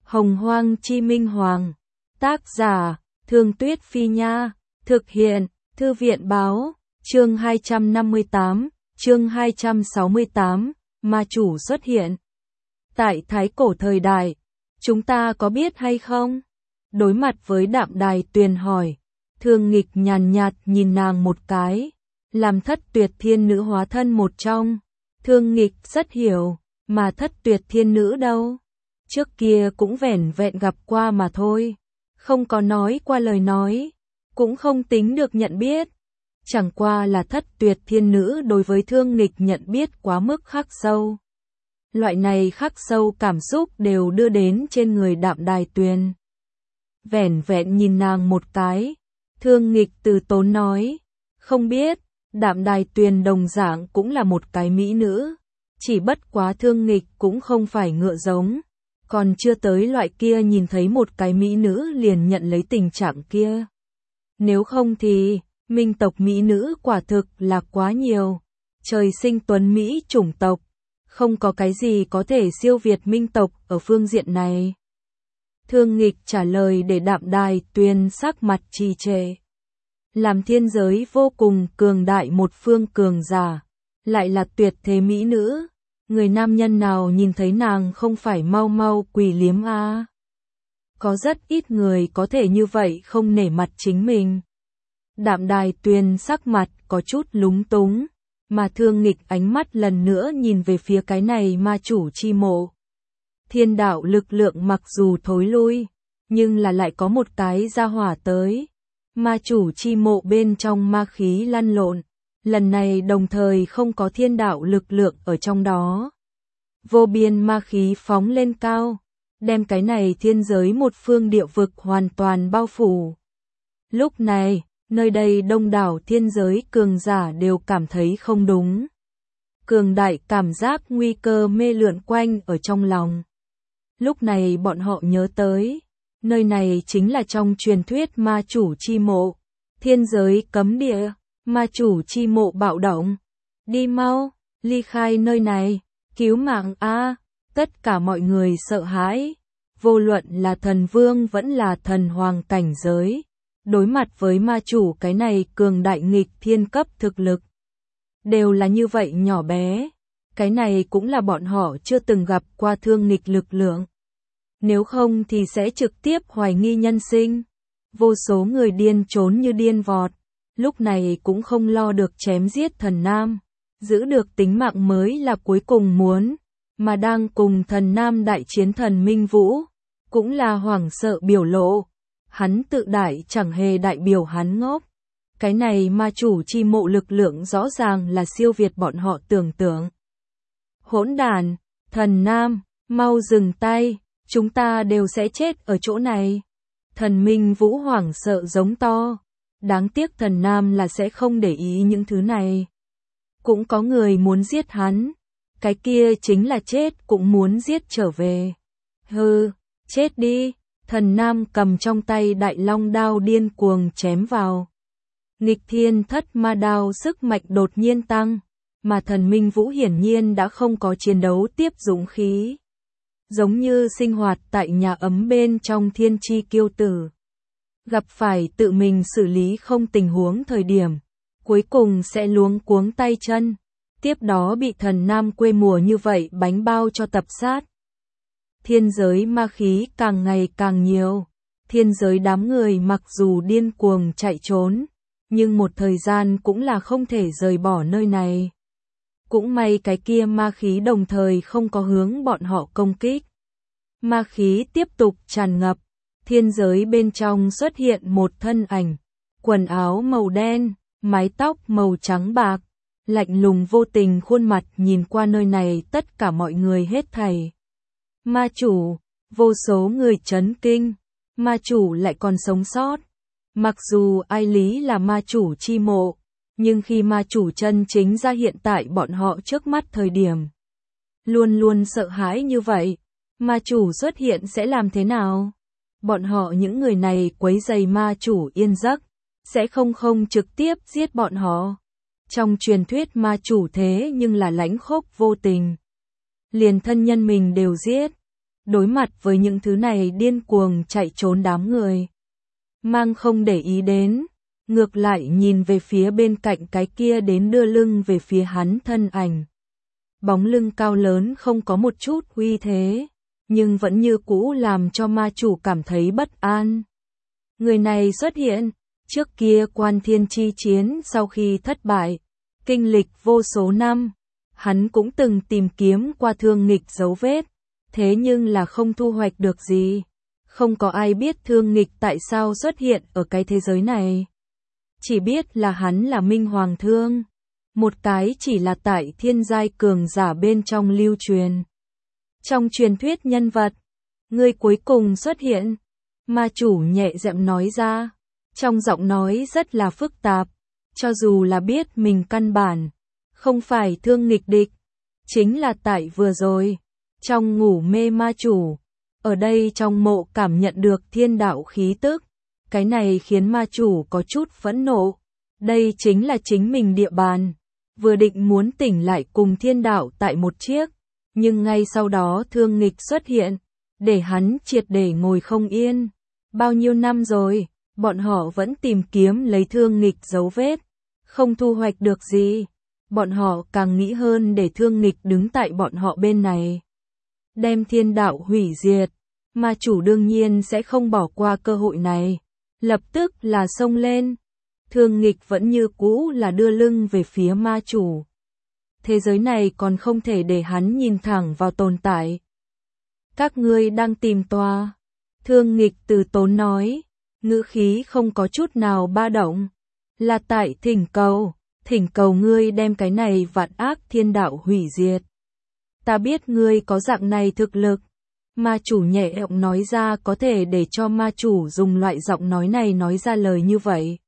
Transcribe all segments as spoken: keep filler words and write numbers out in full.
Hồng Hoang Chi Minh Hoàng. Tác giả, Thương Tuyết Phi Nha. Thực hiện, Thư viện Báo. Chương hai trăm năm mươi tám, chương hai trăm sáu mươi tám, ma chủ xuất hiện. Tại Thái Cổ thời đại, chúng ta có biết hay không? Đối mặt với Đạm Đài Tuyền hỏi, Thương Nghịch nhàn nhạt nhìn nàng một cái, làm Thất Tuyệt Thiên Nữ hóa thân một trong. Thương Nghịch rất hiểu, mà Thất Tuyệt Thiên Nữ đâu? Trước kia cũng vẻn vẹn gặp qua mà thôi, không có nói qua lời nói, cũng không tính được nhận biết. Chẳng qua là Thất Tuyệt Thiên Nữ đối với Thương Nghịch nhận biết quá mức khắc sâu. Loại này khắc sâu cảm xúc đều đưa đến trên người Đạm Đài Tuyền. Vẻn vẹn nhìn nàng một cái, Thương Nghịch từ tốn nói, không biết. Đạm Đài Tuyền đồng dạng cũng là một cái mỹ nữ, chỉ bất quá Thương Nghịch cũng không phải ngựa giống, còn chưa tới loại kia nhìn thấy một cái mỹ nữ liền nhận lấy tình trạng kia. Nếu không thì, minh tộc mỹ nữ quả thực là quá nhiều, trời sinh tuấn mỹ chủng tộc, không có cái gì có thể siêu việt minh tộc ở phương diện này. Thương Nghịch trả lời để Đạm Đài Tuyền sắc mặt trì trệ. Làm thiên giới vô cùng cường đại một phương cường giả, lại là tuyệt thế mỹ nữ, người nam nhân nào nhìn thấy nàng không phải mau mau quỳ liếm a? À? Có rất ít người có thể như vậy không nể mặt chính mình. Đạm Đài Tuyền sắc mặt có chút lúng túng, mà Thương Nghịch ánh mắt lần nữa nhìn về phía cái này ma chủ chi mộ. Thiên đạo lực lượng mặc dù thối lui, nhưng là lại có một cái gia hỏa tới. Ma chủ chi mộ bên trong ma khí lăn lộn, lần này đồng thời không có thiên đạo lực lượng ở trong đó. Vô biên ma khí phóng lên cao, đem cái này thiên giới một phương địa vực hoàn toàn bao phủ. Lúc này, nơi đây đông đảo thiên giới cường giả đều cảm thấy không đúng. Cường đại cảm giác nguy cơ mê lượn quanh ở trong lòng. Lúc này bọn họ nhớ tới, nơi này chính là trong truyền thuyết ma chủ chi mộ, thiên giới cấm địa, ma chủ chi mộ bạo động. Đi mau, ly khai nơi này, cứu mạng a! Tất cả mọi người sợ hãi, vô luận là thần vương vẫn là thần hoàng cảnh giới, đối mặt với ma chủ cái này cường đại nghịch thiên cấp thực lực. Đều là như vậy nhỏ bé, cái này cũng là bọn họ chưa từng gặp qua Thương Nghịch lực lượng. Nếu không thì sẽ trực tiếp hoài nghi nhân sinh. Vô số người điên trốn như điên vọt, lúc này cũng không lo được chém giết thần nam, giữ được tính mạng mới là cuối cùng muốn, mà đang cùng thần nam đại chiến thần Minh Vũ, cũng là hoảng sợ biểu lộ. Hắn tự đại chẳng hề đại biểu hắn ngốc. Cái này ma chủ chi mộ lực lượng rõ ràng là siêu việt bọn họ tưởng tượng. Hỗn đàn, thần nam, mau dừng tay. Chúng ta đều sẽ chết ở chỗ này. Thần Minh Vũ hoảng sợ giống to. Đáng tiếc thần nam là sẽ không để ý những thứ này. Cũng có người muốn giết hắn. Cái kia chính là chết cũng muốn giết trở về. Hừ, chết đi. Thần nam cầm trong tay đại long đao điên cuồng chém vào. Nghịch thiên thất ma đao sức mạnh đột nhiên tăng. Mà thần Minh Vũ hiển nhiên đã không có chiến đấu tiếp dũng khí. Giống như sinh hoạt tại nhà ấm bên trong thiên chi kiêu tử. Gặp phải tự mình xử lý không tình huống thời điểm, cuối cùng sẽ luống cuống tay chân, tiếp đó bị thần nam quê mùa như vậy bánh bao cho tập sát. Thiên giới ma khí càng ngày càng nhiều, thiên giới đám người mặc dù điên cuồng chạy trốn, nhưng một thời gian cũng là không thể rời bỏ nơi này. Cũng may cái kia ma khí đồng thời không có hướng bọn họ công kích. Ma khí tiếp tục tràn ngập, thiên giới bên trong xuất hiện một thân ảnh, quần áo màu đen, mái tóc màu trắng bạc, lạnh lùng vô tình khuôn mặt nhìn qua nơi này tất cả mọi người hết thảy. Ma chủ, vô số người chấn kinh, ma chủ lại còn sống sót. Mặc dù ai lý là ma chủ chi mộ, nhưng khi ma chủ chân chính ra hiện tại bọn họ trước mắt thời điểm, luôn luôn sợ hãi như vậy. Ma chủ xuất hiện sẽ làm thế nào? Bọn họ những người này quấy rầy ma chủ yên giấc, sẽ không không trực tiếp giết bọn họ. Trong truyền thuyết ma chủ thế nhưng là lãnh khốc vô tình. Liền thân nhân mình đều giết. đối mặt với những thứ này điên cuồng chạy trốn đám người. Mang không để ý đến, ngược lại nhìn về phía bên cạnh cái kia đến đưa lưng về phía hắn thân ảnh. Bóng lưng cao lớn không có một chút uy thế, nhưng vẫn như cũ làm cho ma chủ cảm thấy bất an. Người này xuất hiện, trước kia Quan Thiên chi chiến sau khi thất bại, kinh lịch vô số năm, hắn cũng từng tìm kiếm qua Thương Nghịch dấu vết, thế nhưng là không thu hoạch được gì. Không có ai biết Thương Nghịch tại sao xuất hiện ở cái thế giới này. Chỉ biết là hắn là Minh Hoàng Thương, một cái chỉ là tại thiên giai cường giả bên trong lưu truyền. Trong truyền thuyết nhân vật, người cuối cùng xuất hiện, ma chủ nhẹ giọng nói ra, trong giọng nói rất là phức tạp, cho dù là biết mình căn bản không phải Thương Nghịch địch, chính là tại vừa rồi, trong ngủ mê ma chủ, ở đây trong mộ cảm nhận được thiên đạo khí tức, cái này khiến ma chủ có chút phẫn nộ, đây chính là chính mình địa bàn, vừa định muốn tỉnh lại cùng thiên đạo tại một chiếc, nhưng ngay sau đó Thương Nghịch xuất hiện, để hắn triệt để ngồi không yên. Bao nhiêu năm rồi, bọn họ vẫn tìm kiếm lấy Thương Nghịch dấu vết, không thu hoạch được gì. Bọn họ càng nghĩ hơn để Thương Nghịch đứng tại bọn họ bên này. Đem thiên đạo hủy diệt, ma chủ đương nhiên sẽ không bỏ qua cơ hội này. Lập tức là xông lên. Thương Nghịch vẫn như cũ là đưa lưng về phía ma chủ. Thế giới này còn không thể để hắn nhìn thẳng vào tồn tại. Các ngươi đang tìm tòa. Thương Nghịch từ tốn nói, ngữ khí không có chút nào ba động. Là tại thỉnh cầu, thỉnh cầu ngươi đem cái này vạn ác thiên đạo hủy diệt. Ta biết ngươi có dạng này thực lực. Ma chủ nhẹ giọng nói ra, có thể để cho ma chủ dùng loại giọng nói này nói ra lời như vậy.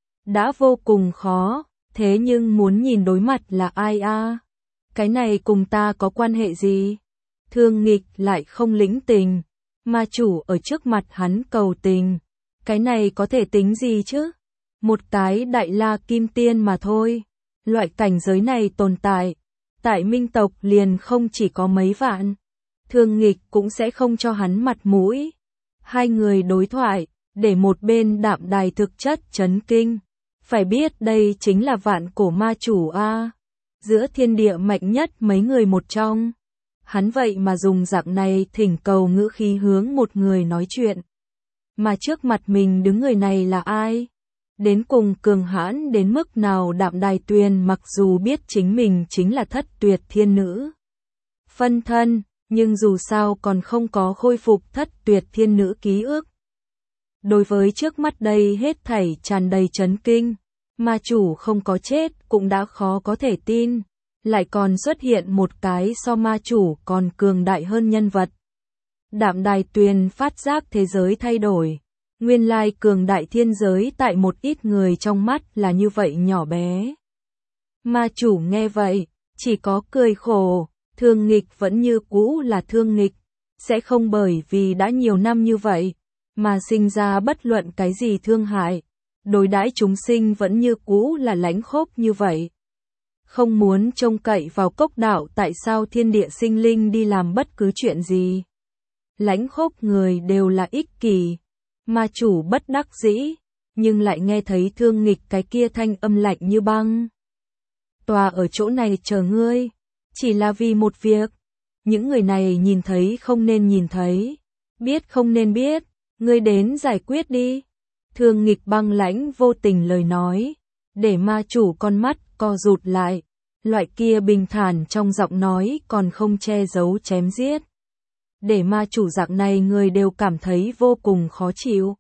Đã vô cùng khó, thế nhưng muốn nhìn đối mặt là ai a? Cái này cùng ta có quan hệ gì? Thương Nghịch lại không lĩnh tình. Ma chủ ở trước mặt hắn cầu tình. Cái này có thể tính gì chứ? Một cái đại la kim tiên mà thôi. Loại cảnh giới này tồn tại. Tại Minh tộc liền không chỉ có mấy vạn. Thương Nghịch cũng sẽ không cho hắn mặt mũi. Hai người đối thoại, để một bên Đạm Đài thực chất chấn kinh. Phải biết đây chính là vạn cổ ma chủ a, giữa thiên địa mạnh nhất mấy người một trong. Hắn vậy mà dùng dạng này thỉnh cầu ngữ khí hướng một người nói chuyện. Mà trước mặt mình đứng người này là ai? Đến cùng cường hãn đến mức nào? Đạm Đài Tuyền mặc dù biết chính mình chính là thất tuyệt thiên nữ phân thân, nhưng dù sao còn không có khôi phục thất tuyệt thiên nữ ký ức. Đối với trước mắt đây hết thảy tràn đầy chấn kinh, ma chủ không có chết cũng đã khó có thể tin, lại còn xuất hiện một cái so ma chủ còn cường đại hơn nhân vật. Đạm Đài Tuyền phát giác thế giới thay đổi, nguyên lai cường đại thiên giới tại một ít người trong mắt là như vậy nhỏ bé. Ma chủ nghe vậy, chỉ có cười khổ, Thương Nghịch vẫn như cũ là Thương Nghịch, sẽ không bởi vì đã nhiều năm như vậy, mà sinh ra bất luận cái gì thương hại, đối đãi chúng sinh vẫn như cũ là lãnh khốc như vậy. Không muốn trông cậy vào cốc đạo, tại sao thiên địa sinh linh đi làm bất cứ chuyện gì. Lãnh khốc người đều là ích kỷ, ma chủ bất đắc dĩ, nhưng lại nghe thấy Thương Nghịch cái kia thanh âm lạnh như băng. Tòa ở chỗ này chờ ngươi, chỉ là vì một việc, những người này nhìn thấy không nên nhìn thấy, biết không nên biết, ngươi đến giải quyết đi. Thương Nghịch băng lãnh vô tình lời nói, để ma chủ con mắt co rụt lại, loại kia bình thản trong giọng nói còn không che giấu chém giết. Để ma chủ dạng này người đều cảm thấy vô cùng khó chịu.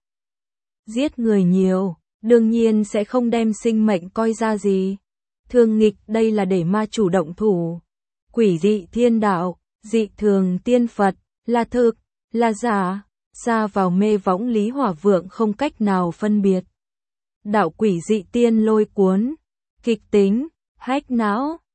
Giết người nhiều, đương nhiên sẽ không đem sinh mệnh coi ra gì. Thương Nghịch đây là để ma chủ động thủ. Quỷ dị thiên đạo, dị thường tiên Phật, là thực, là giả, xa vào mê võng Lý Hỏa Vượng không cách nào phân biệt. Đạo quỷ dị tiên lôi cuốn, kịch tính, hách não.